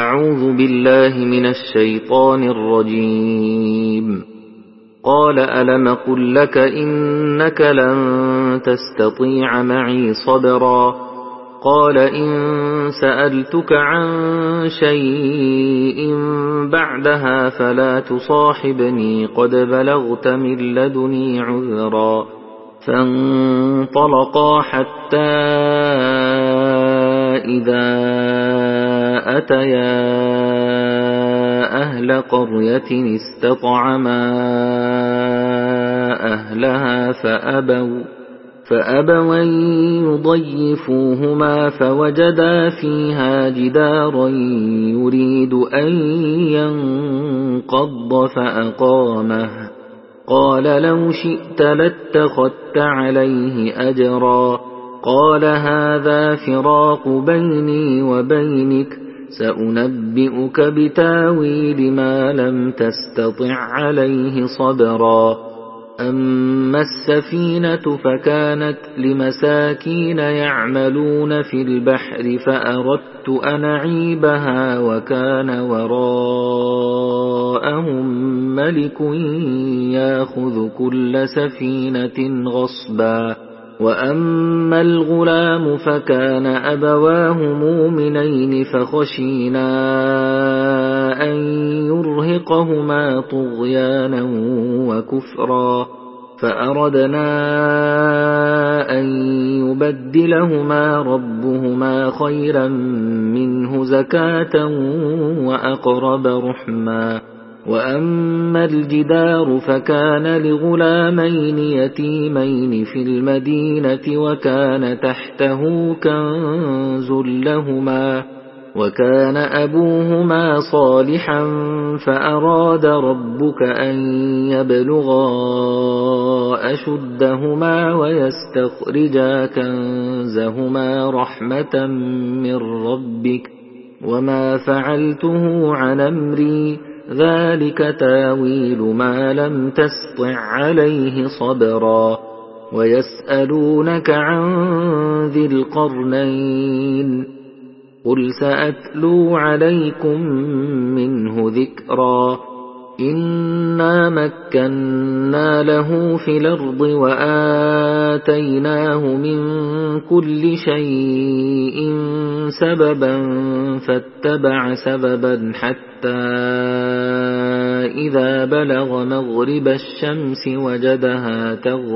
أعوذ بالله من الشيطان الرجيم. قال ألم قل لك إنك لن تستطيع معي صبرا قال إن سألتك عن شيء بعدها فلا تصاحبني قد بلغت من لدني عذرا. فانطلقا حتى إذا أتيا أهل قرية استطعما أهلها فأبوا أن يضيفوهما فوجدا فيها جدارا يريد أن ينقض فأقامه. قال لو شئت لاتخذت عليه أجرا. قال هذا فراق بيني وبينك سأنبئك بتاويل ما لم تستطع عليه صبرا. أما السفينة فكانت لمساكين يعملون في البحر فأردت أن أعيبها وكان وراءهم ملك يأخذ كل سفينة غصبا. وأما الغلام فكان أبواه مؤمنين فخشينا أن يرهقهما طغيانا وكفرا فأردنا أن يبدلهما ربهما خيرا منه زكاة وأقرب رحما. وأما الجدار فكان لغلامين يتيمين في المدينة وكان تحته كنز لهما وكان أبوهما صالحا فأراد ربك أن يبلغا أشدهما ويستخرجا كنزهما رحمة من ربك وما فعلته عن أمري ذلك تاويل ما لم تسطع عليه صبرا. ويسألونك عن ذي القرنين قل سأتلو عليكم منه ذكرا. إنا مكنا له في الأرض وآتيناه من كل شيء سببا فاتبع سببا حتى إذا بلغ مغرب الشمس وجدها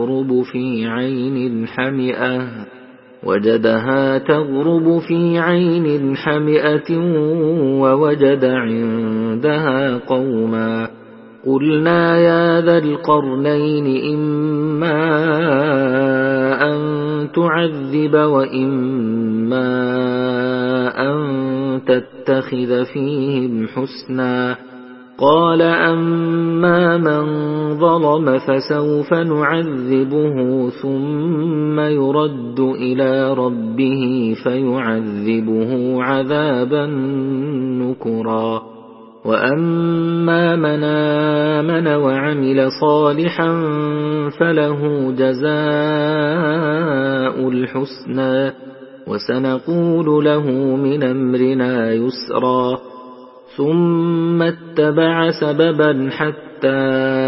تغرب في عين حمئة ووجد عندها قوما. قلنا يا ذا القرنين إما أن تعذب وإما أن تتخذ فيهم حسنا. قال أما من ظلم فسوف نعذبه ثم يرد إلى ربه فيعذبه عذابا نكرا. وأما من آمن وعمل صالحا فله جزاء الحسنى وسنقول له من أمرنا يسرا. ثم اتبع سببا حتى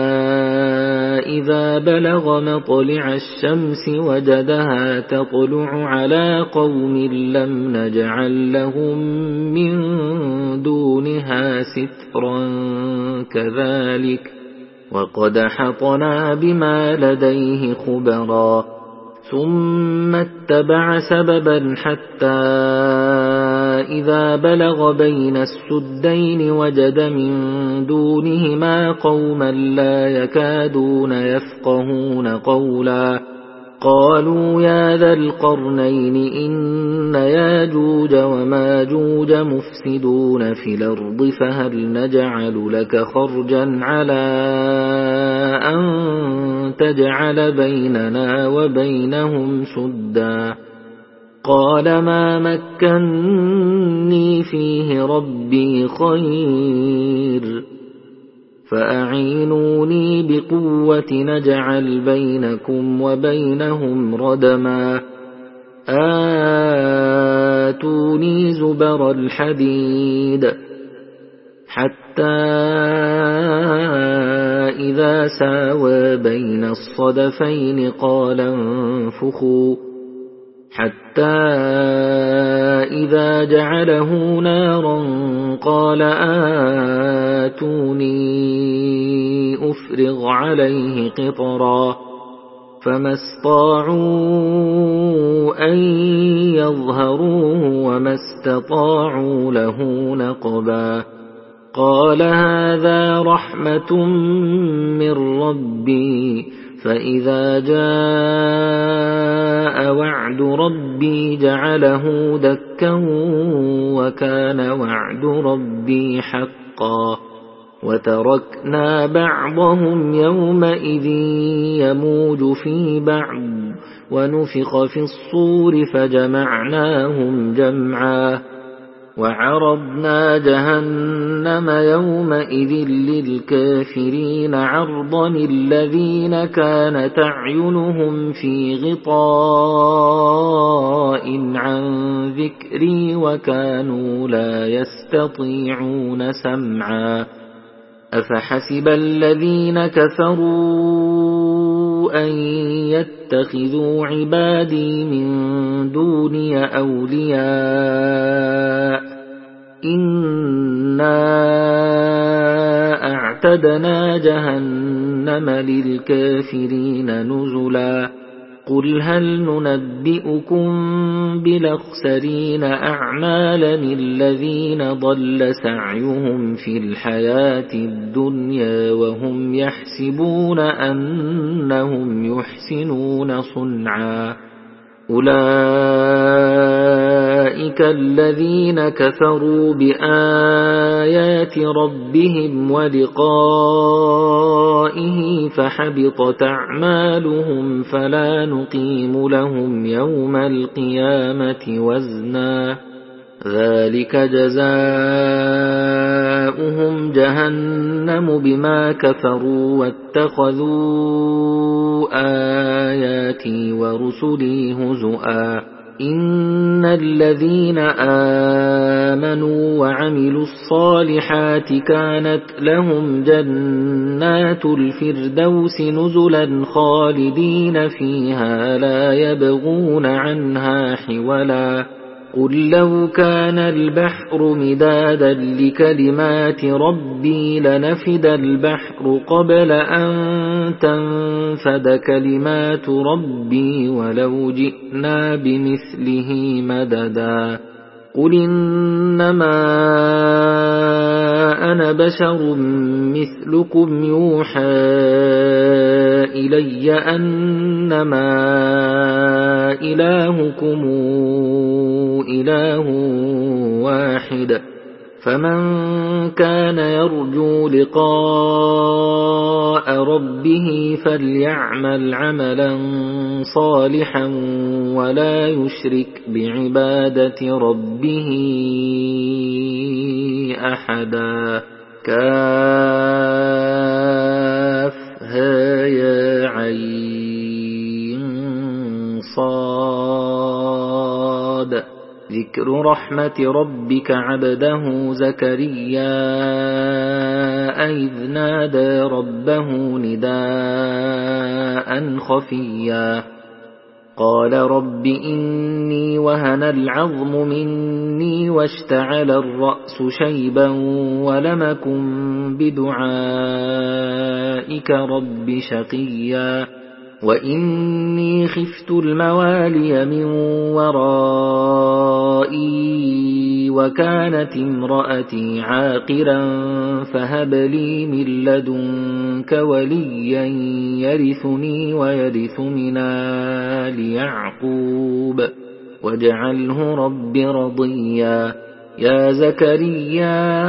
إذا بلغ مطلع الشمس وجدها تطلع على قوم لم نجعل لهم من دونها سترا كذلك وقد حطنا بما لديه خبرا. ثم اتبع سببا حتى إذا بلغ بين السدين وجد من دونهما قوما لا يكادون يفقهون قولا. قالوا يا ذا القرنين إن ياجوج وماجوج مفسدون في الأرض فهل نجعل لك خرجا على أن تجعل بيننا وبينهم سدا. قال ما مكنني فيه ربي خير فأعينوني بقوة نجعل بينكم وبينهم ردما. آتوني زبر الحديد حتى إذا ساوى بين الصدفين قال انفخوا حتى إذا جعله نارا قال آتوني أفرغ عليه قطرا فما استطاعوا أن يظهروه وما استطاعوا له نقبا قال هذا رحمة من ربي فإذا جاء وعد ربي جعله دكا وكان وعد ربي حقا وتركنا بعضهم يومئذ يموج في بعض ونفخ في الصور فجمعناهم جمعا وعرضنا جهنم يومئذ للكافرين عرضا الذين كانت أعينهم في غطاء عن ذكري وكانوا لا يستطيعون سمعا أفحسب الذين كفروا أن يتخذوا عبادي من دوني أولياء إنا أعتدنا جهنم للكافرين نزلا قل هل ننبئكم بالأخسرين أعمالا الذين ضل سعيهم في الحياة الدنيا وهم يحسبون أنهم يحسنون صنعا أولئك الذين كفروا بآيات ربهم ولقائه فحبطت أعمالهم فلا نقيم لهم يوم القيامة وزنا ذلك جزاؤهم جهنم بما كفروا واتخذوا آياتي ورسلي هزؤا إن الذين آمنوا وعملوا الصالحات كانت لهم جنات الفردوس نزلا خالدين فيها لا يبغون عنها حولا قل لو كان البحر مدادا لكلمات ربي لنفد البحر قبل أن تنفد كلمات ربي ولو جئنا بمثله مددا قل إنما أنا بشر مثلكم يوحى إلي أنما إلهكم إله واحد فمن كان يرجو لقاء ربه فليعمل عملا صالحا ولا يشرك بعبادة ربه أحدا كافها يا عين صاد ذكر رحمة ربك عبده زكريا إذ نادى ربه نداء خفيا قال رب إني وهن العظم مني واشتعل الرأس شيبا ولم أكن بدعائك رب شقيا وإني خفت الموالي من ورائي وكانت امرأتي عاقرا فهب لي من لدنك وليا يرثني ويرث من آل يعقوب واجعله رب رضيا يا زكريا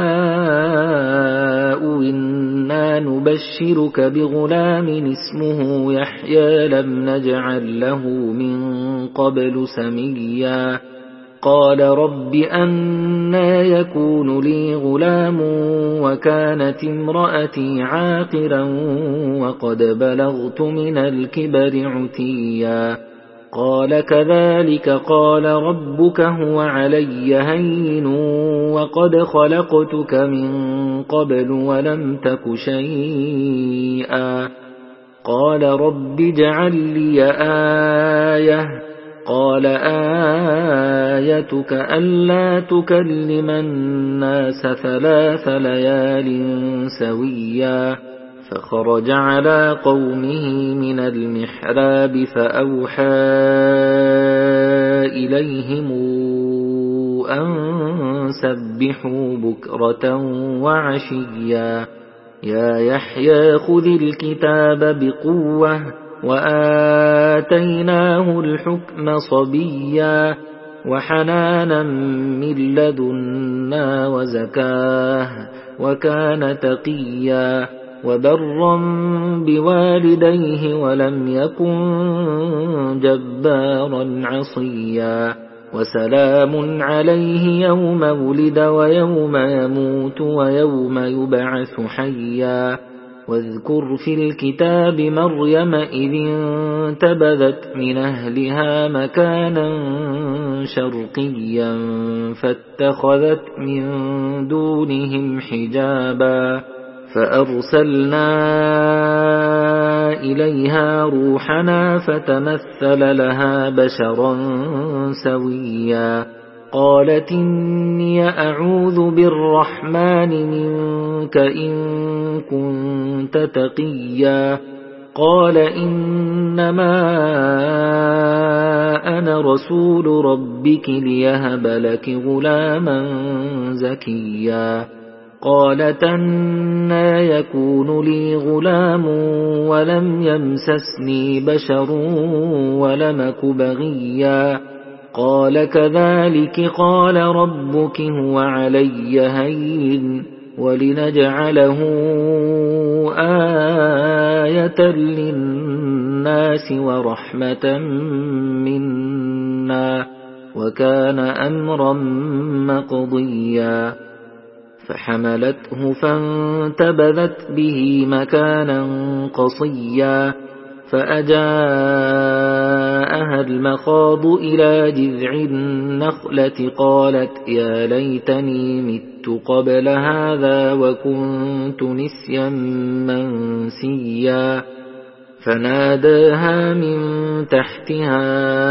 إنا نبشرك بغلام اسمه يحيى لم نجعل له من قبل سميا قال رب أنى يكون لي غلام وكانت امرأتي عاقرا وقد بلغت من الكبر عتيا قال كذلك قال ربك هو علي هين وقد خلقتك من قبل ولم تك شيئا قال رب اجعل لي آية قال آيتك ألا تكلم الناس 3 ليال سويا فخرج على قومه من المحراب فأوحى إليهم أن سبحوا بكرة وعشيا يا يحيى خذ الكتاب بقوة وآتيناه الحكم صبيا وحنانا من لدنا وزكاه وكان تقيا وبرا بوالديه ولم يكن جبارا عصيا وسلام عليه يوم ولد ويوم يموت ويوم يبعث حيا واذكر في الكتاب مريم إذ انتبذت من أهلها مكانا شرقيا فاتخذت من دونهم حجابا فأرسلنا إليها روحنا فتمثل لها بشرا سويا قالت إني أعوذ بالرحمن منك إن كنت تقيا قال إنما أنا رسول ربك ليهب لك غلاما زكيا قالت أنى يكون لي غلام ولم يمسسني بشر ولمك بغيا قال كذلك قال ربك هو علي هين ولنجعله آية للناس ورحمة منا وكان أمرا مقضيا فحملته فانتبذت به مكانا قصيا فأجاءها المخاض إلى جذع النخلة قالت يا ليتني مت قبل هذا وكنت نسيا منسيا فناداها من تحتها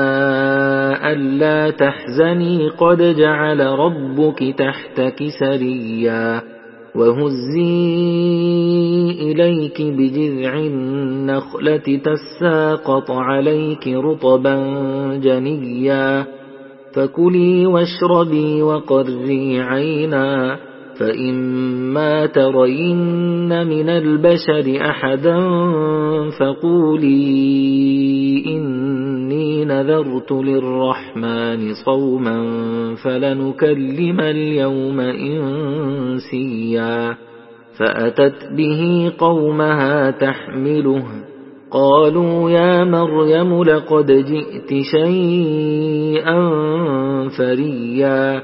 ألا تحزني قد جعل ربك تحتك سريا وهزي إليك بجذع النخلة تساقط عليك رطبا جنيا فكلي واشربي وقري عينا فإما ترين من البشر أحدا فقولي إني نذرت للرحمن صوما فلنكلم اليوم إنسيا فأتت به قومها تحمله قالوا يا مريم لقد جئت شيئا فريا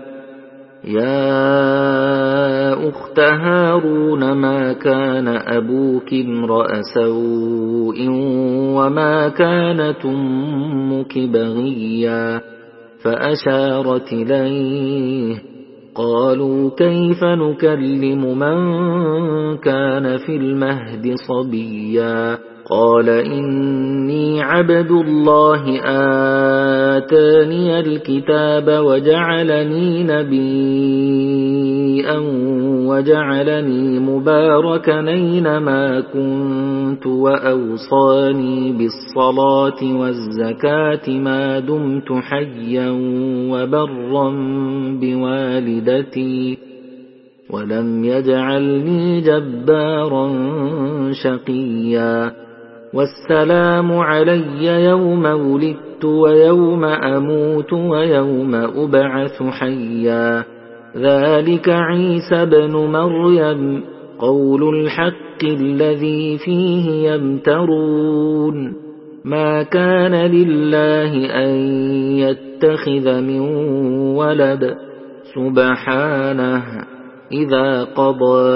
يا أخت هارون ما كان أبوك امرأ سوء وما كانت أمك بغيا فأشارت إليه قالوا كيف نكلم من كان في المهد صبيا قال إني عبد الله آتاني الكتاب وجعلني نبيا وجعلني مباركا أينما كنت وأوصاني بالصلاة والزكاة ما دمت حيا وبرا بوالدتي ولم يجعلني جبارا شقيا والسلام علي يوم ولدت ويوم أموت ويوم أبعث حيا ذلك عيسى بن مريم قول الحق الذي فيه يمترون ما كان لله أن يتخذ من ولد سبحانه إذا قضى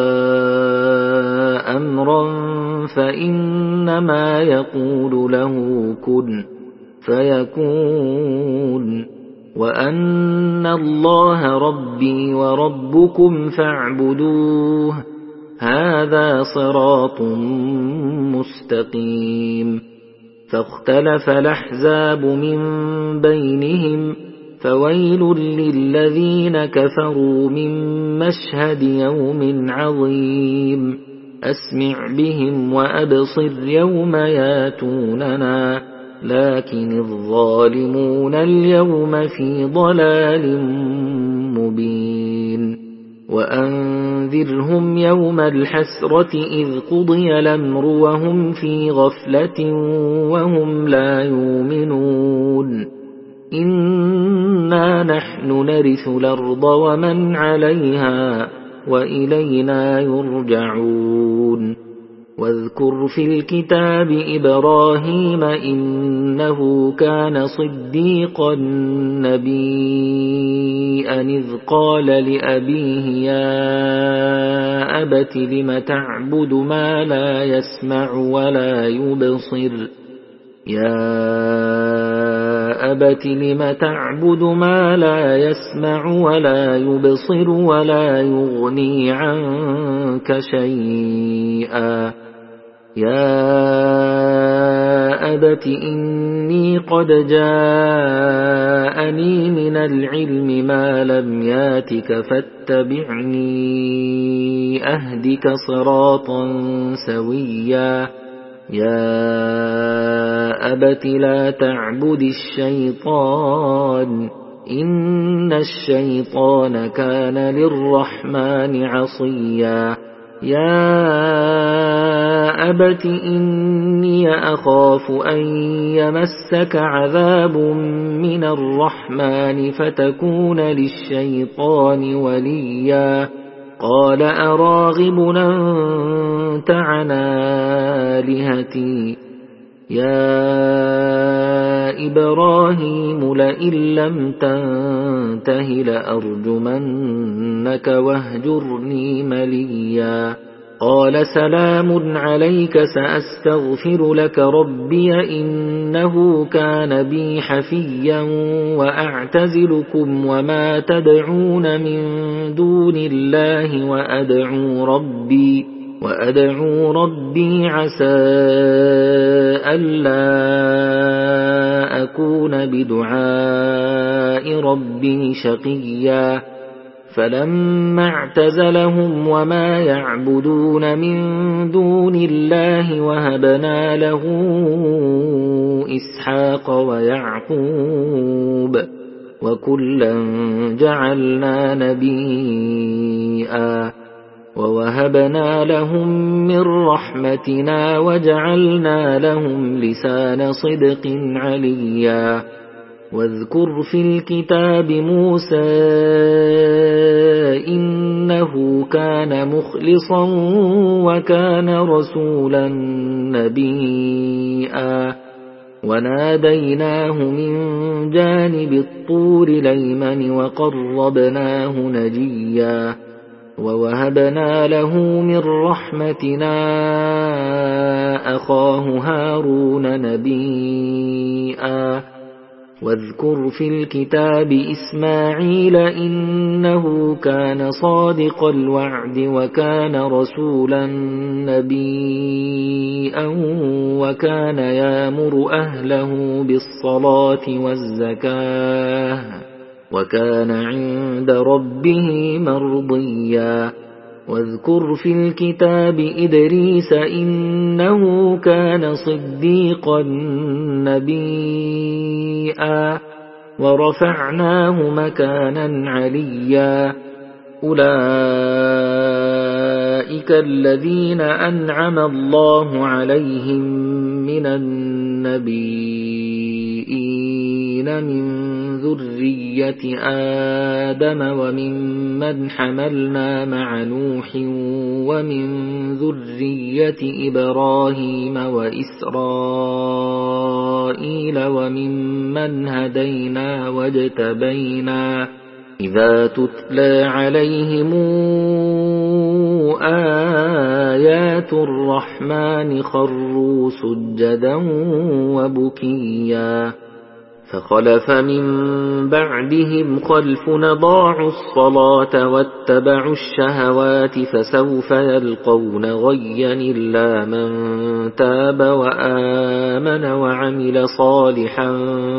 أمرا فإنما يقول له كن فيكون وأن الله ربي وربكم فاعبدوه هذا صراط مستقيم. فاختلف الأحزاب من بينهم فويل للذين كفروا من مشهد يوم عظيم. أسمع بهم وأبصر يوم ياتوننا لكن الظالمون اليوم في ضلال مبين. وأنذرهم يوم الحسرة إذ قضي الأمر وهم في غفلة وهم لا يؤمنون. إنا نحن نرث الأرض ومن عليها وإلينا يرجعون. واذكر في الكتاب إبراهيم إنه كان صديقا نبيا إذ قال لأبيه يا أبت لم تعبد ما لا يسمع ولا يبصر ما لا يسمع ولا يبصر ولا يغني عنك شيئا يا أبت إني قد جاءني من العلم ما لم ياتك فاتبعني أهدك صراطا سويا يا أبت لا تعبد الشيطان إن الشيطان كان للرحمن عصيا يا أبت إني أخاف أن يمسك عذاب من الرحمن فتكون للشيطان وليا قال أراغب أنت عن آلهتي يا إبراهيم لئن لم تنته لأرجمنك واهجرني مليا قال سلام عليك سأستغفر لك ربي إنه كان بي حفيا وأعتزلكم وما تدعون من دون الله وأدعو ربي عسى ألا أكون بدعاء ربي شقيا فلما اعتزلهم وما يعبدون من دون الله وهبنا له إسحاق ويعقوب وكلا جعلنا نبيا ووهبنا لهم من رحمتنا وجعلنا لهم لسان صدق عليا واذكر في الكتاب موسى إنه كان مخلصا وكان رسولا نبيا وناديناه من جانب الطور الأيمن وقربناه نجيا ووهبنا له من رحمتنا أخاه هارون نبيا واذكر في الكتاب إسماعيل إنه كان صادق الوعد وكان رسولا نبيا وكان يأمر أهله بالصلاة والزكاة وكان عند ربه مرضيا واذكر في الكتاب إدريس إنه كان صديقا نبيا ورفعناه مكانا عليا أولئك الذين أنعم الله عليهم من النبيين من ذرية آدم وممن حملنا مع نوح ومن ذرية إبراهيم وإسرائيل وممن هدينا واجتبينا إذا تتلى عليهم آيات الرحمن خروا سجدا وبكيا فخلف من بعدهم خلف أضاعوا الصلاة واتبعوا الشهوات فسوف يلقون غيا إلا من تاب وآمن وعمل صالحا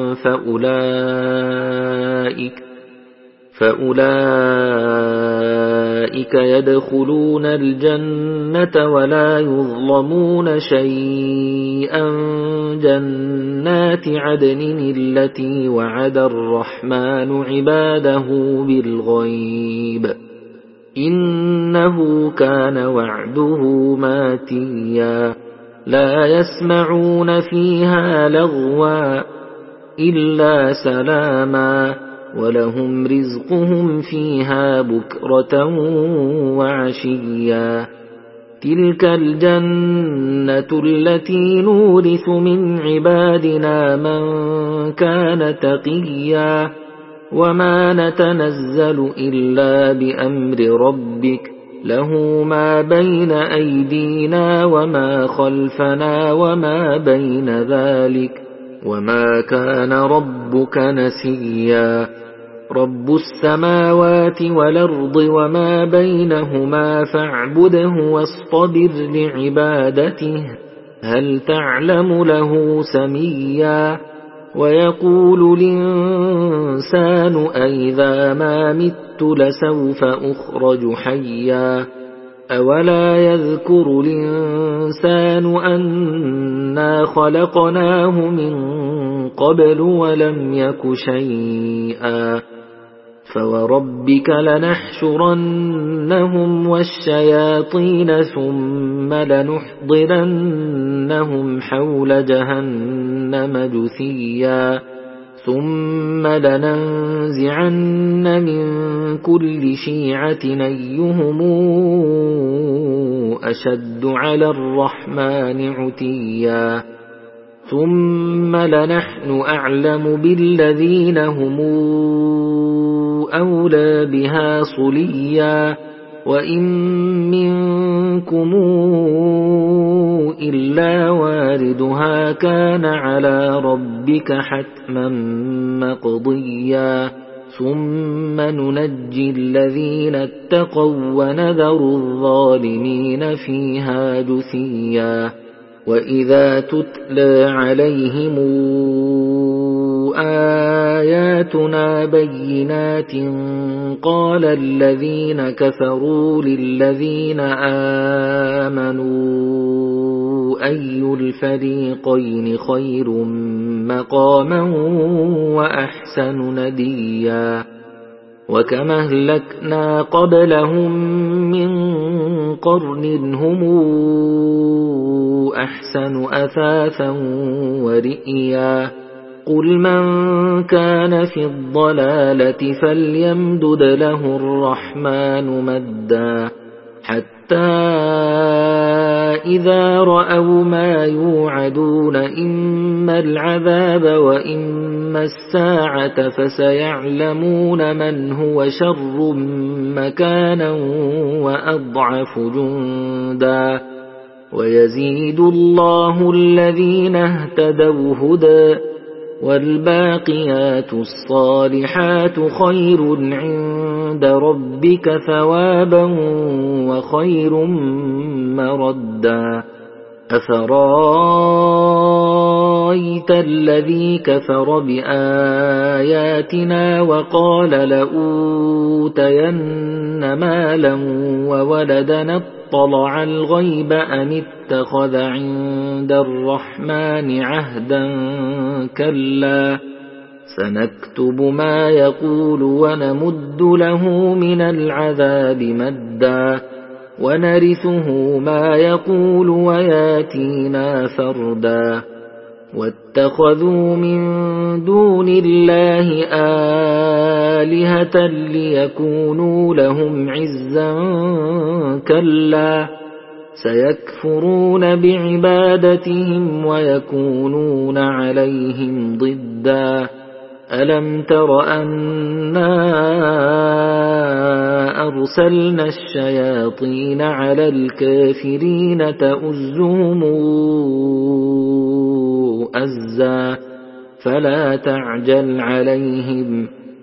فأولئك يدخلون الجنة ولا يظلمون شيئا جنات عدن التي وعد الرحمن عباده بالغيب إنه كان وعده ماتيا لا يسمعون فيها لغوا إلا سلاما ولهم رزقهم فيها بكرة وعشيا تلك الجنة التي نورث من عبادنا من كان تقيا وما نتنزل إلا بأمر ربك له ما بين أيدينا وما خلفنا وما بين ذلك وما كان ربك نسيا رب السماوات والأرض وما بينهما فاعبده واصطبر لعبادته هل تعلم له سميا ويقول الإنسان أئذا ما مت لسوف أخرج حيا أولا يذكر الإنسان أنا خلقناه من قبل ولم يك شيئا فوربك لنحشرنهم والشياطين ثم لنحضرنهم حول جهنم جثيا ثم لننزعن من كل شيعة أيهم أشد على الرحمن عتيا ثم لنحن أعلم بالذين هم أولى بها صليا وإن منكم إلا واردها كان على ربك حتما مقضيا ثم ننجي الذين اتقوا ونذر الظالمين فيها جثيا وإذا تتلى عليهم آياتنا بينات قال الذين كفروا للذين آمنوا أي الفريقين خير مقاما وأحسن نديا وكما أهلكنا قبلهم من قرن هم أحسن أثاثا ورئيا قل من كان في الضلالة فليمدد له الرحمن مدا حتى إذا رأوا ما يوعدون إما العذاب وإما الساعة فسيعلمون من هو شر مكانا وأضعف جندا ويزيد الله الذين اهتدوا هدى والباقيات الصالحات خير عند ربك ثوابا وخير مردا أفرايت الذي كفر بآياتنا وقال لأوتين مالا وولدا اطلع الغيب أم اتخذ عند الرحمن عهدا كلا سنكتب ما يقول ونمد له من العذاب مدا ونرثه ما يقول وياتينا فردا واتخذوا من دون الله آلهة ليكونوا لهم عزا كلا سيكفرون بعبادتهم ويكونون عليهم ضدا ألم تر أنا أرسلنا الشياطين على الكافرين تؤزهم أزا فلا تعجل عليهم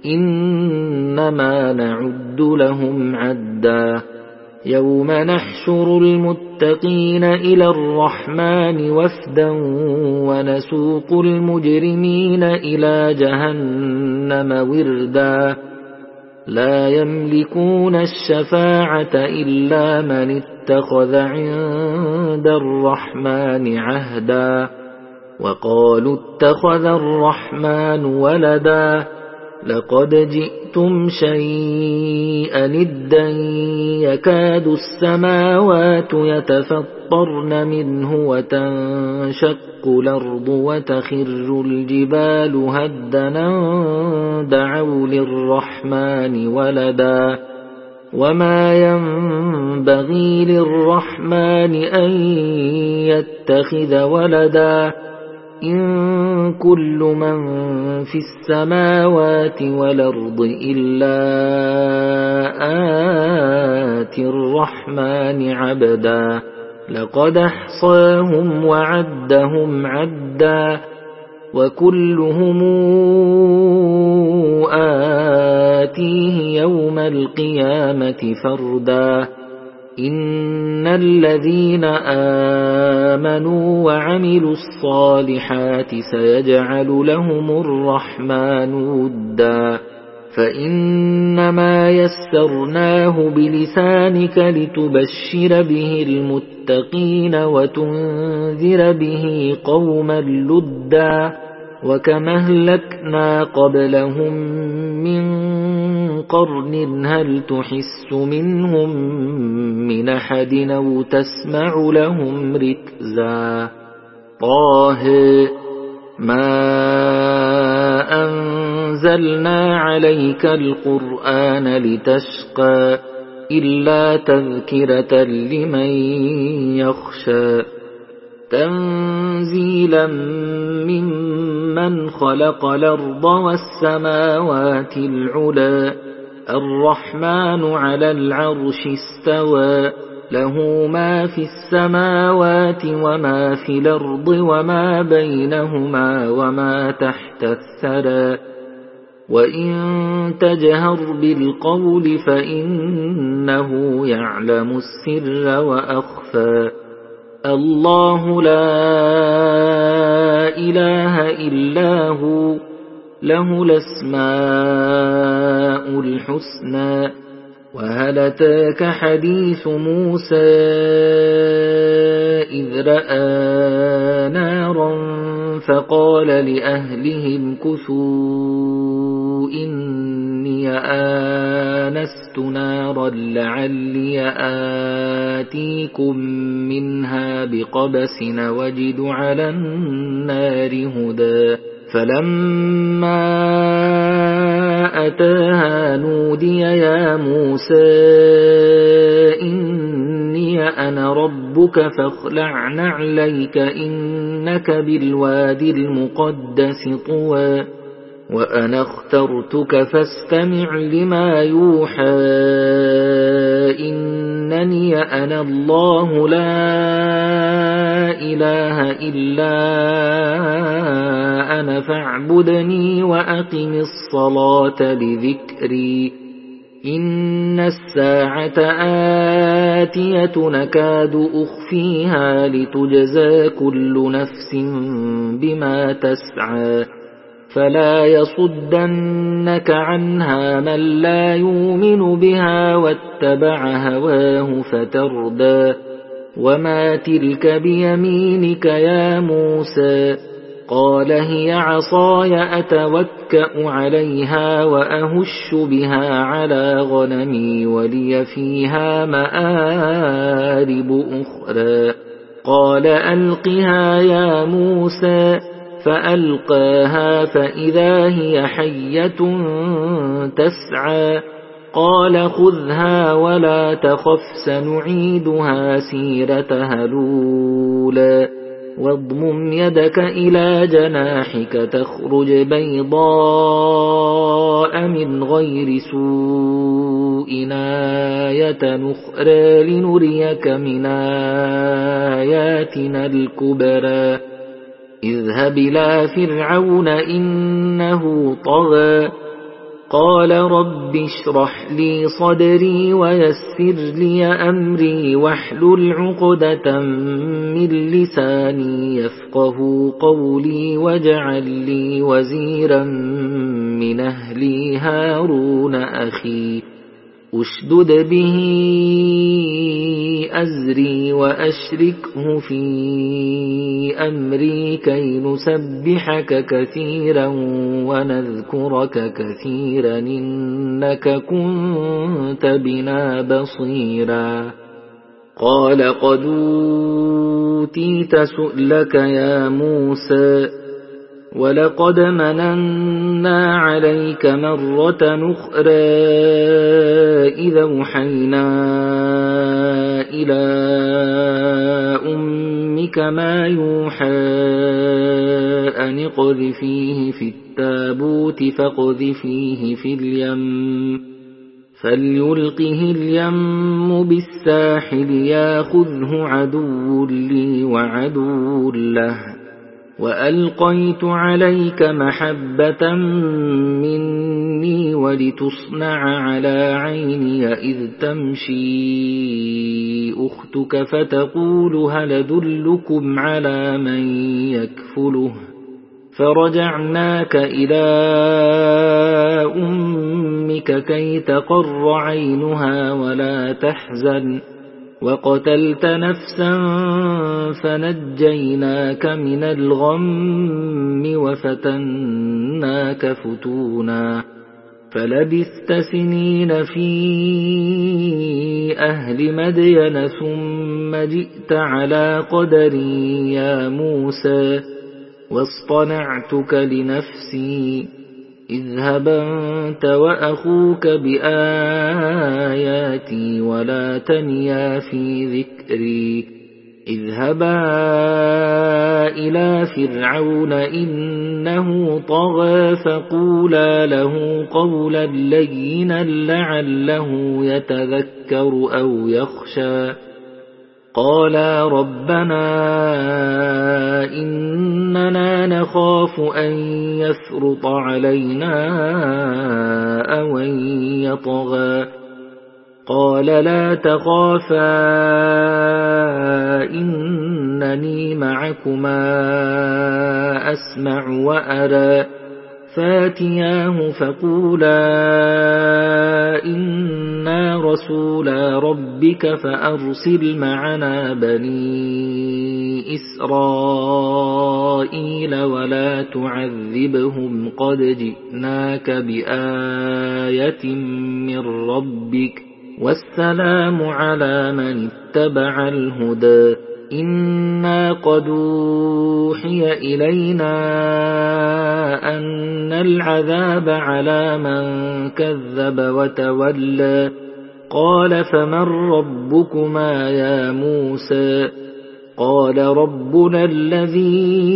إنما نعد لهم عدا يوم نحشر المتقين إلى الرحمن وفدا ونسوق المجرمين إلى جهنم وردا لا يملكون الشفاعة إلا من اتخذ عند الرحمن عهدا وقالوا اتخذ الرحمن ولدا لقد جئتم شيئا إدا يكاد السماوات يتفطرن منه وتنشق الأرض وتخر الجبال هدنا دعوا للرحمن ولدا وما ينبغي للرحمن أن يتخذ ولدا إن كل من في السماوات والأرض إلا آتي الرحمن عبدا لقد أحصاهم وعدهم عدا وكلهم آتيه يوم القيامة فردا إن الذين آمنوا وعملوا الصالحات سيجعل لهم الرحمن ودا فإنما يسرناه بلسانك لتبشر به المتقين وتنذر به قوما لدا وكما أهلكنا قبلهم من قرن هل تحس منهم من أحد أو تسمع لهم ركزا طه ما أنزلنا عليك القرآن لتشقى إلا تذكرة لمن يخشى تنزيلا ممن خلق الأرض والسماوات العلى الرحمن على العرش استوى له ما في السماوات وما في الأرض وما بينهما وما تحت الثرى وإن تجهر بالقول فإنه يعلم السر وأخفى الله لا إله إلا هو له الأسماء الحسنى وهل أتاك حديث موسى إذ رأى نارا فقال لأهلهم كثوا إني آنست نارا لعلي آتيكم منها بقبس وجد على النار هدى فلما أتاها نودي يا موسى إني أنا ربك فاخلع نعليك إنك بالوادي المقدس طوى وأنا اخترتك فاستمع لما يوحى إنني أنا الله لا إله إلا أنا فاعبدني وأقم الصلاة لذكري إن الساعة آتية نكاد أخفيها لتجزى كل نفس بما تسعى فلا يصدنك عنها من لا يؤمن بها واتبع هواه فتردى وما تلك بيمينك يا موسى قال هي عصاي أتوكأ عليها وأهش بها على غنمي ولي فيها مآرب أخرى قال ألقها يا موسى فألقاها فإذا هي حية تسعى قال خذها ولا تخف سنعيدها سيرتها الأولى واضمم يدك إلى جناحك تخرج بيضاء من غير سوء آية أخرى لنريك من آياتنا الكبرى اذهب إلى فرعون إنه طغى قال رب اشرح لي صدري ويسر لي أمري واحلل عقدة من لساني يفقه قولي واجعل لي وزيرا من أهلي هارون أخي أشدد به أزري وأشركه في أمري كي نسبحك كثيرا ونذكرك كثيرا إنك كنت بنا بصيرا قال قد أوتيت سؤلك يا موسى ولقد مننا عليك مرة أخرى إذا أوحينا إلى أمك ما يوحى أن اقذفيه في التابوت فاقذفيه في اليم فليلقه اليم بالساحل ياخذه عدو لي وعدو له وألقيت عليك محبة مني ولتصنع على عيني إذ تمشي أختك فتقول هل أدلكم على من يكفله فرجعناك إلى أمك كي تقر عينها ولا تحزن وقتلت نفسا فنجيناك من الغم وفتناك فتونا فلبثت سنين في أهل مدين ثم جئت على قدري يا موسى واصطنعتك لنفسي اذهب أنت وأخوك بآياتي ولا تنيا في ذكري اذهبا إلى فرعون إنه طغى فقولا له قولا لينا لعله يتذكر أو يخشى قالا ربنا إننا نخاف أن يفرط علينا أو أن يطغى قال لا تخافا إنني معكما أسمع وأرى فاتياه فقولا إنا رسولا ربك فأرسل معنا بني إسرائيل ولا تعذبهم قد جئناك بآية من ربك والسلام على من اتبع الهدى إنا قد أوحي إلينا أن العذاب على من كذب وتولى قال فمن ربكما يا موسى قال ربنا الذي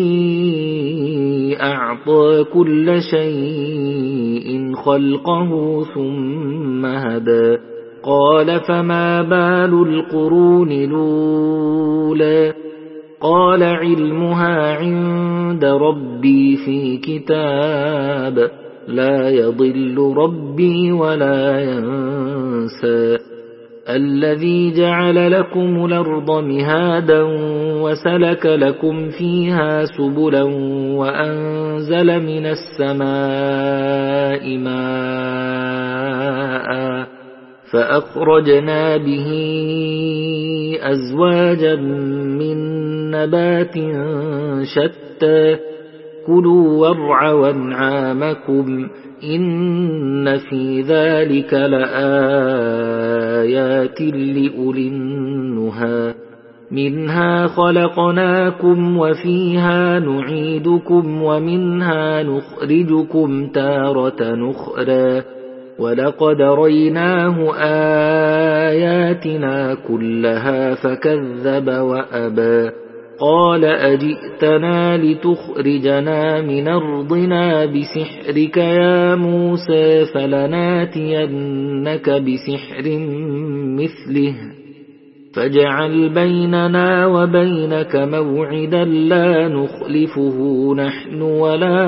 أعطى كل شيء خلقه ثم هدى قال فما بال القرون الأولى قال علمها عند ربي في كتاب لا يضل ربي ولا ينسى الذي جعل لكم الأرض مهادا وسلك لكم فيها سبلا وأنزل من السماء ماء فأخرجنا به أزواجا من نبات شتى كلوا وارعوا أنعامكم إن في ذلك لآيات لأولي النهى منها خلقناكم وفيها نعيدكم ومنها نخرجكم تارة أخرى ولقد ريناه آياتنا كلها فكذب وأبى قال أجئتنا لتخرجنا من أرضنا بسحرك يا موسى فلناتينك بسحر مثله فاجعل بيننا وبينك موعدا لا نخلفه نحن ولا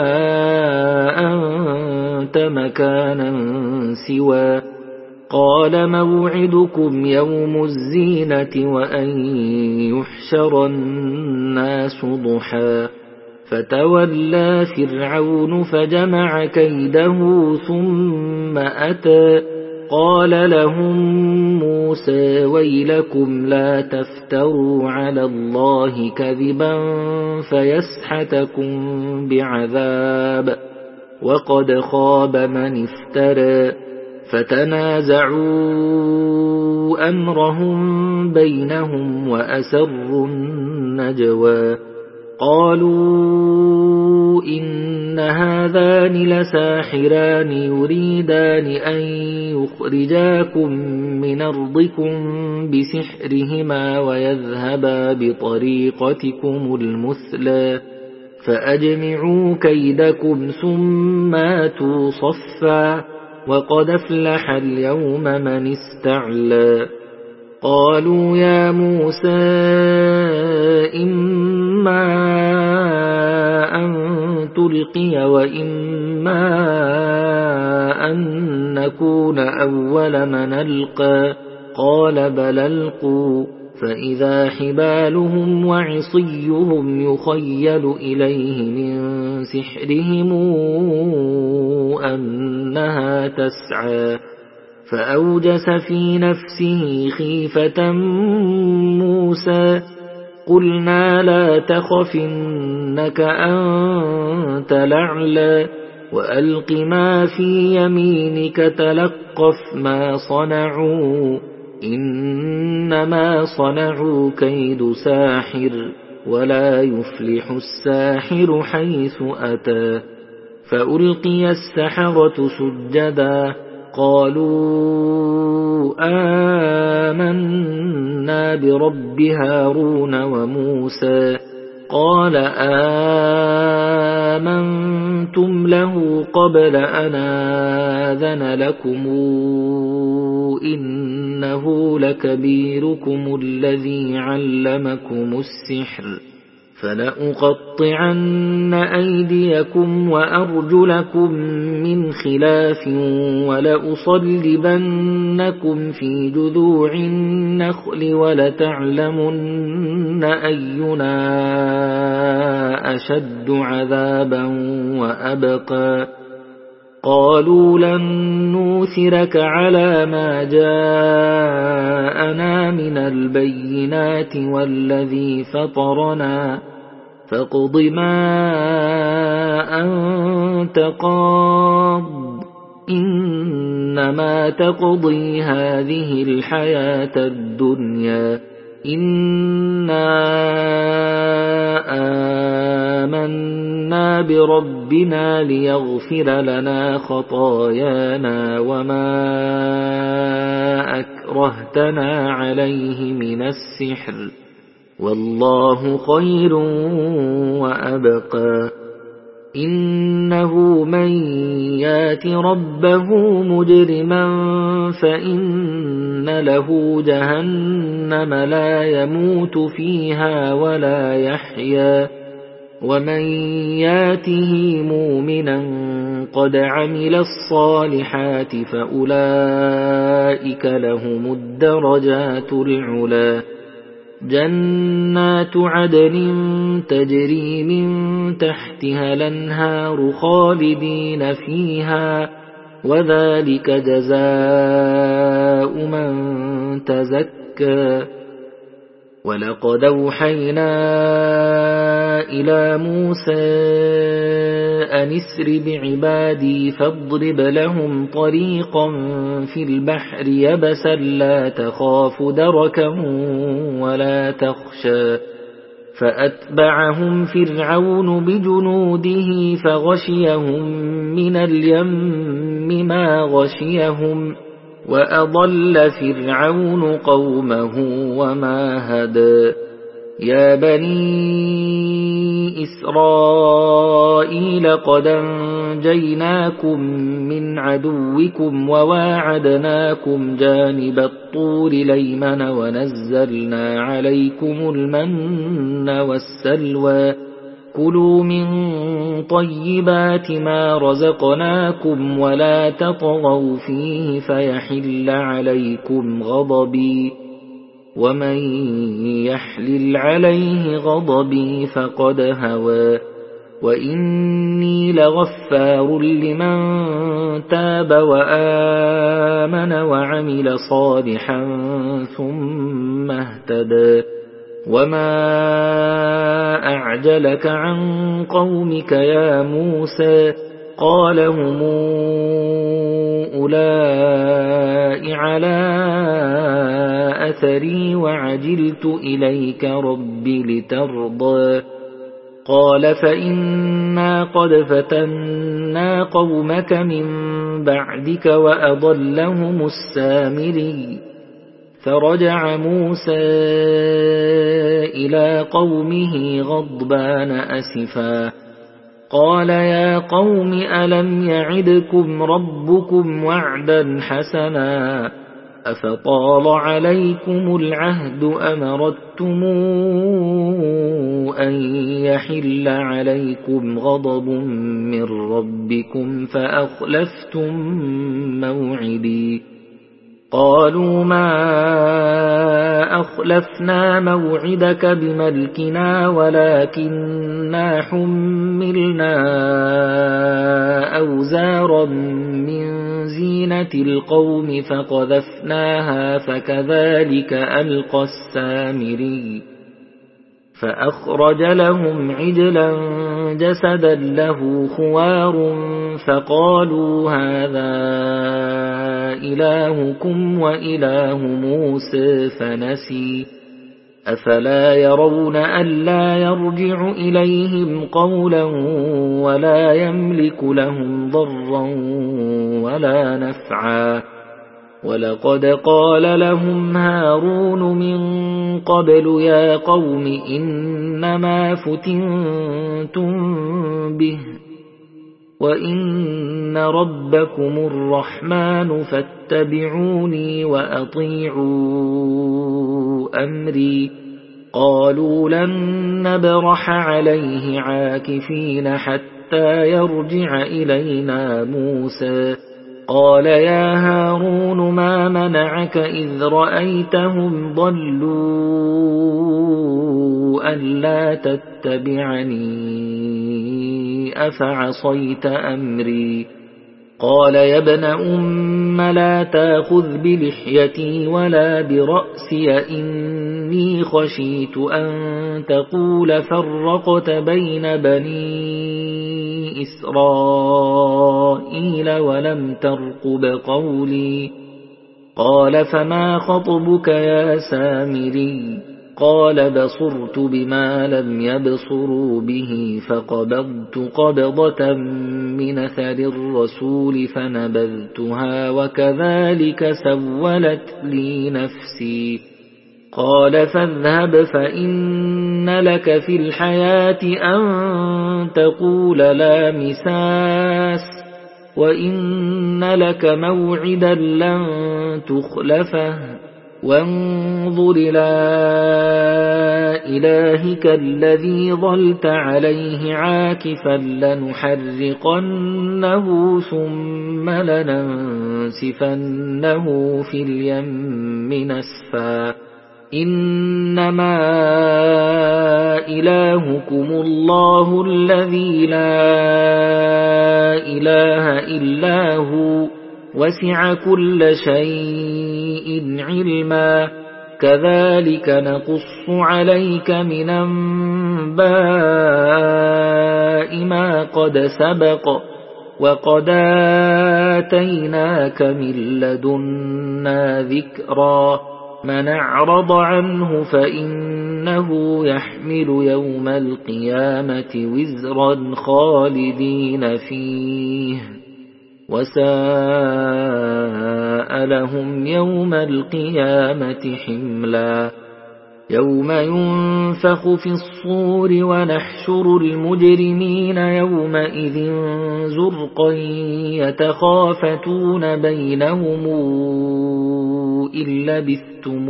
أنت مكانا سوى. قال موعدكم يوم الزينة وأن يحشر الناس ضحى. فتولى فرعون فجمع كيده ثم أتى. قال لهم موسى ويلكم لا تفتروا على الله كذبا فيسحتكم بعذاب وقد خاب من افترى. فتنازعوا أمرهم بينهم وأسروا النجوى. قالوا إن هذان لساحران يريدان أن يخرجاكم من أرضكم بسحرهما ويذهبا بطريقتكم المثلى. فأجمعوا كيدكم ثم آتوا صفا وقد أفلح اليوم من استعلى. قالوا يا موسى إما أن تلقي وإما أن نكون أول من ألقى. قال بل ألقوا. فإذا حبالهم وعصيهم يخيل إليه من سحرهم أنها تسعى. فأوجس في نفسه خيفة موسى. قلنا لا تخف إنك أنت الأعلى وألق ما في يمينك تلقف ما صنعوا إنما صنعوا كيد ساحر ولا يفلح الساحر حيث أتى. فألقي السحرة سجدا قالوا آمنا برب هارون وموسى. قال آمنتم له قبل أن آذن لكم إنه لكبيركم الذي علمكم السحر فلأقطعن أيديكم وأرجلكم من خلاف ولأصلبنكم في جذوع النخل ولتعلمن أينا أشد عذابا وأبقى. قالوا لن نوثرك على ما جاءنا من البينات والذي فطرنا فاقض ما أنت قاض إنما تقضي هذه الحياة الدنيا إنا آمنا بربنا ليغفر لنا خطايانا وما أكرهتنا عليه من السحر والله خير وأبقى. إنه من يات ربه مجرما فإن له جهنم لا يموت فيها ولا يحيا ومن ياته مؤمنا قد عمل الصالحات فأولئك لهم الدرجات العلى. جنات عدن تجري من تحتها الأنهار خالدين فيها وذلك جزاء من تزكى. ولقد أوحينا إلى موسى أن اسر بعبادي فاضرب لهم طريقا في البحر يبسا لا تخاف دركا ولا تخشى. فأتبعهم فرعون بجنوده فغشيهم من اليم ما غشيهم وأضل فرعون قومه وما هدى. يا بني إسرائيل قد أنجيناكم من عدوكم وواعدناكم جانب الطور الأيمن ونزلنا عليكم المن والسلوى كلوا من طيبات ما رزقناكم ولا تطغوا فيه فيحل عليكم غضبي ومن يحلل عليه غضبي فقد هوى وإني لغفار لمن تاب وآمن وعمل صالحا ثم اهتدى وما أعجلك عن قومك يا موسى قال هم أولئك على أثري وعجلت إليك رب لترضى قال فإنا قد فتنا قومك من بعدك وأضلهم السامري فرجع موسى إلى قومه غضبان أسفا قال يا قوم ألم يعدكم ربكم وعدا حسنا أفطال عليكم العهد أمرتم أن يحل عليكم غضب من ربكم فأخلفتم موعدي قالوا ما أخلفنا موعدك بملكنا ولكننا حملنا أوزارا من زينة القوم فقذفناها فكذلك ألقى السامري فأخرج لهم عجلا جسدا له خوار فقالوا هذا إلهكم وإله موسى فنسي أفلا يرون ألا يرجع إليهم قولا ولا يملك لهم ضرا ولا نفعا ولقد قال لهم هارون من قبل يا قوم إنما فتنتم به وإن ربكم الرحمن فاتبعوني وأطيعوا أمري قالوا لن نبرح عليه عاكفين حتى يرجع إلينا موسى قال يا هارون ما منعك إذ رأيتهم ضلوا ألا تتبعني أفعصيت أمري قال يا ابن أم لا تأخذ بلحيتي ولا برأسي إني خشيت أن تقول فرقت بين بني إسرائيل ولم ترقب قولي قال فما خطبك يا سامري قال بصرت بما لم يبصروا به فقبضت قبضة من أثر الرسول فنبذتها وكذلك سولت لي نفسي قال فاذهب فإن لك في الحياة أن تقول لا مساس وإن لك موعدا لن تخلفه وانظر إلى إلهك الذي ظلت عليه عاكفا لنحرقنه ثم لننسفنه في اليم نسفا إنما إلهكم الله الذي لا إله إلا هو وسع كل شيء علما كذلك نقص عليك من أنباء ما قد سبق وقد آتيناك من لدنا ذكرا من أعرض عنه فإنه يحمل يوم القيامة وزرا خالدين فيه وساء لهم يوم القيامة حملا يوم ينفخ في الصور ونحشر المجرمين يومئذ زرقا يتخافتون بينهم إن لبثتم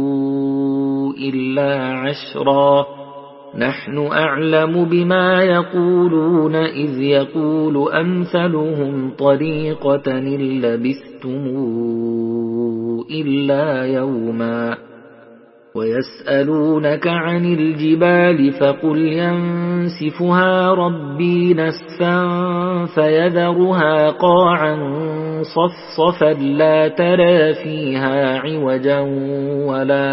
إلا عشرا نحن أعلم بما يقولون إذ يقول أمثلهم طريقة إن لبثتم إلا يوما ويسألونك عن الجبال فقل ينسفها ربي نسفا فيذرها قاعا صفصفا لا ترى فيها عوجا ولا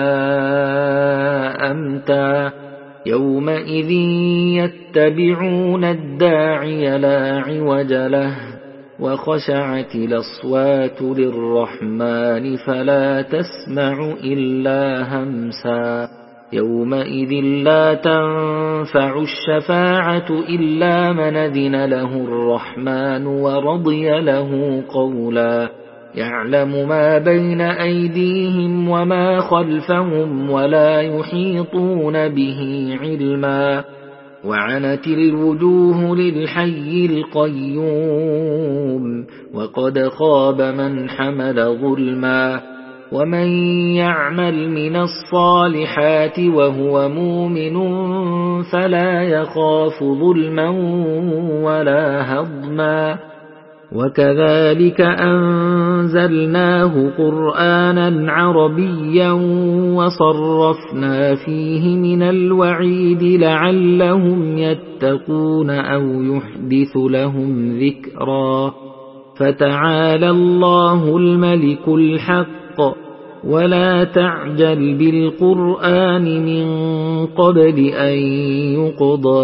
أمتا يومئذ يتبعون الداعي لا عوج له وخشعت الأصوات للرحمن فلا تسمع إلا همسا يومئذ لا تنفع الشفاعة إلا من أذن له الرحمن ورضي له قولا يعلم ما بين أيديهم وما خلفهم ولا يحيطون به علما وعنت الوجوه للحي القيوم وقد خاب من حمل ظلما ومن يعمل من الصالحات وهو مؤمن فلا يخاف ظلما ولا هضما وكذلك أنزلناه قرآنا عربيا وصرفنا فيه من الوعيد لعلهم يتقون أو يحدث لهم ذكرا فتعالى الله الملك الحق ولا تعجل بالقرآن من قبل أن يقضى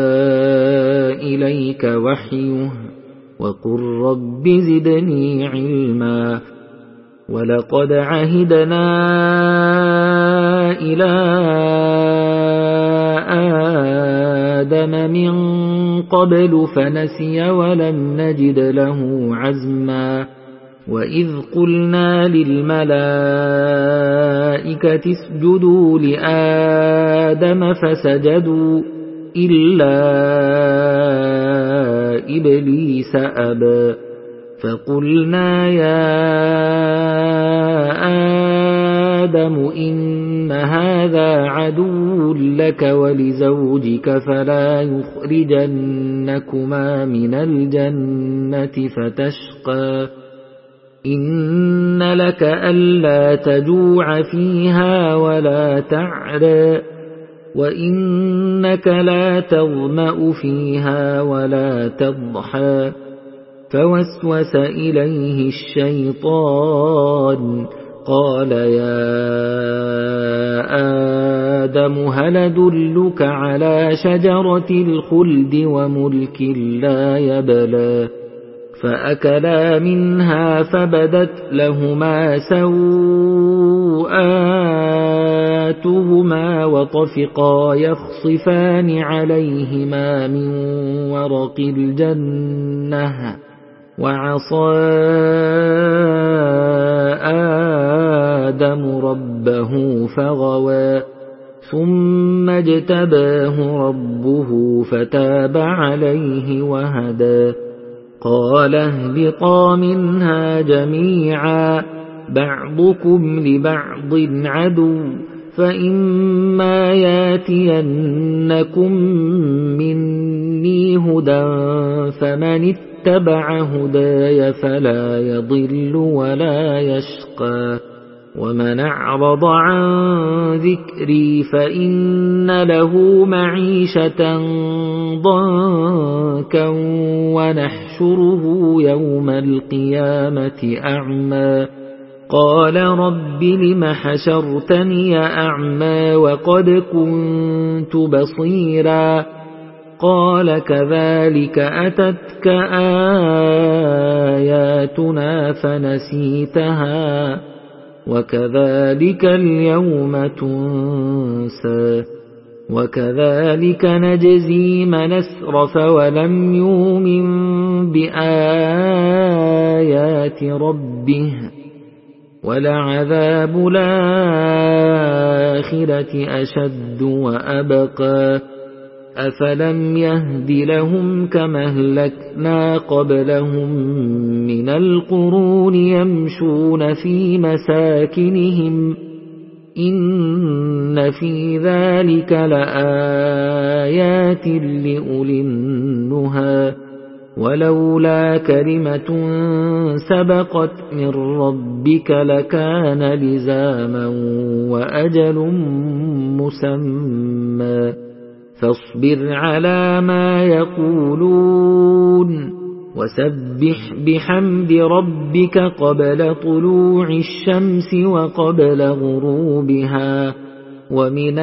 إليك وحيه وقل رب زدني علما ولقد عهدنا إلى آدم من قبل فنسي ولم نجد له عزما وإذ قلنا للملائكة اسجدوا لآدم فسجدوا إلا إبليس أبى فقلنا يا آدم إن هذا عدو لك ولزوجك فلا يخرجنكما من الجنة فتشقى إن لك ألا تجوع فيها ولا تعرى وإنك لا تظمأ فيها ولا تضحى فوسوس إليه الشيطان قال يا آدم هل أدلك على شجرة الخلد وملك لا يبلى فأكلا منها فبدت لهما سوآتهما وطفقا يخصفان عليهما من ورق الجنة وعصى آدم ربه فغوى ثم اجتباه ربه فتاب عليه وهدى قال اهبطا منها جميعا بعضكم لبعض عدو فإما ياتينكم مني هدى فمن اتبع هداي فلا يضل ولا يشقى ومن أعرض عن ذكري فإن له معيشة ضنكا ونحشره يوم القيامة أعمى قال رب لم حشرتني أعمى وقد كنت بصيرا قال كذلك أتتك آياتنا فنسيتها وكذلك اليوم تنسى وكذلك نجزي من أسرف ولم يؤمن بآيات ربه ولعذاب الآخرة الآخرة أشد وأبقى أفلم يهد لهم كما أهلكنا قبلهم من القرون يمشون في مساكنهم إن في ذلك لآيات لأولي النهى ولولا كلمة سبقت من ربك لكان لزاما وأجل مسمى فاصبر على ما يقولون وسبح بحمد ربك قبل طلوع الشمس وقبل غروبها ومن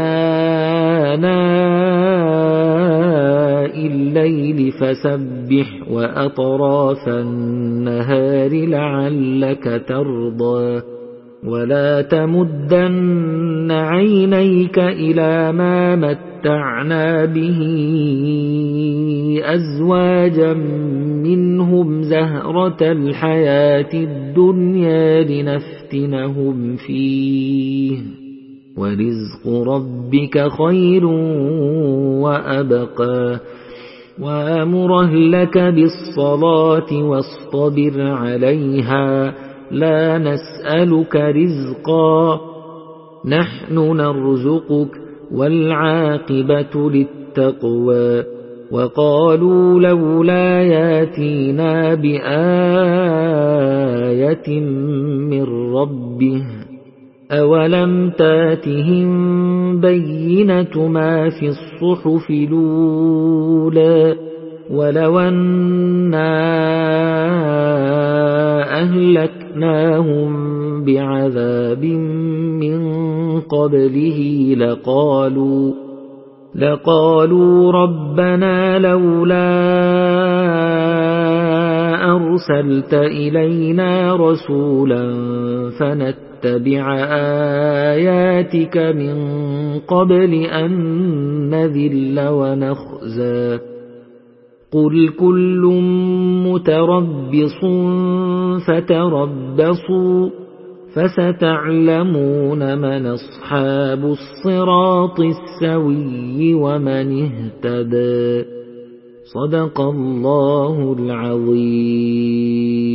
آناء الليل فسبح وأطراف النهار لعلك ترضى ولا تمدن عينيك إلى ما متعنا به أزواجا منهم زهرة الحياة الدنيا لنفتنهم فيه ورزق ربك خير وأبقى وأمر أهلك بالصلاة واصطبر عليها لا نسألك رزقا نحن نرزقك والعاقبة للتقوى وقالوا لولا ياتينا بآية من ربه أولم تاتهم بينة ما في الصحف الأولى ولو أنا أهلكناهم بعذاب من قبله لقالوا ربنا لولا أرسلت إلينا رسولا فنتبع آياتك من قبل أن نذل ونخزى قل كل متربص فتربصوا فستعلمون من أصحاب الصراط السوي ومن اهتدى صدق الله العظيم.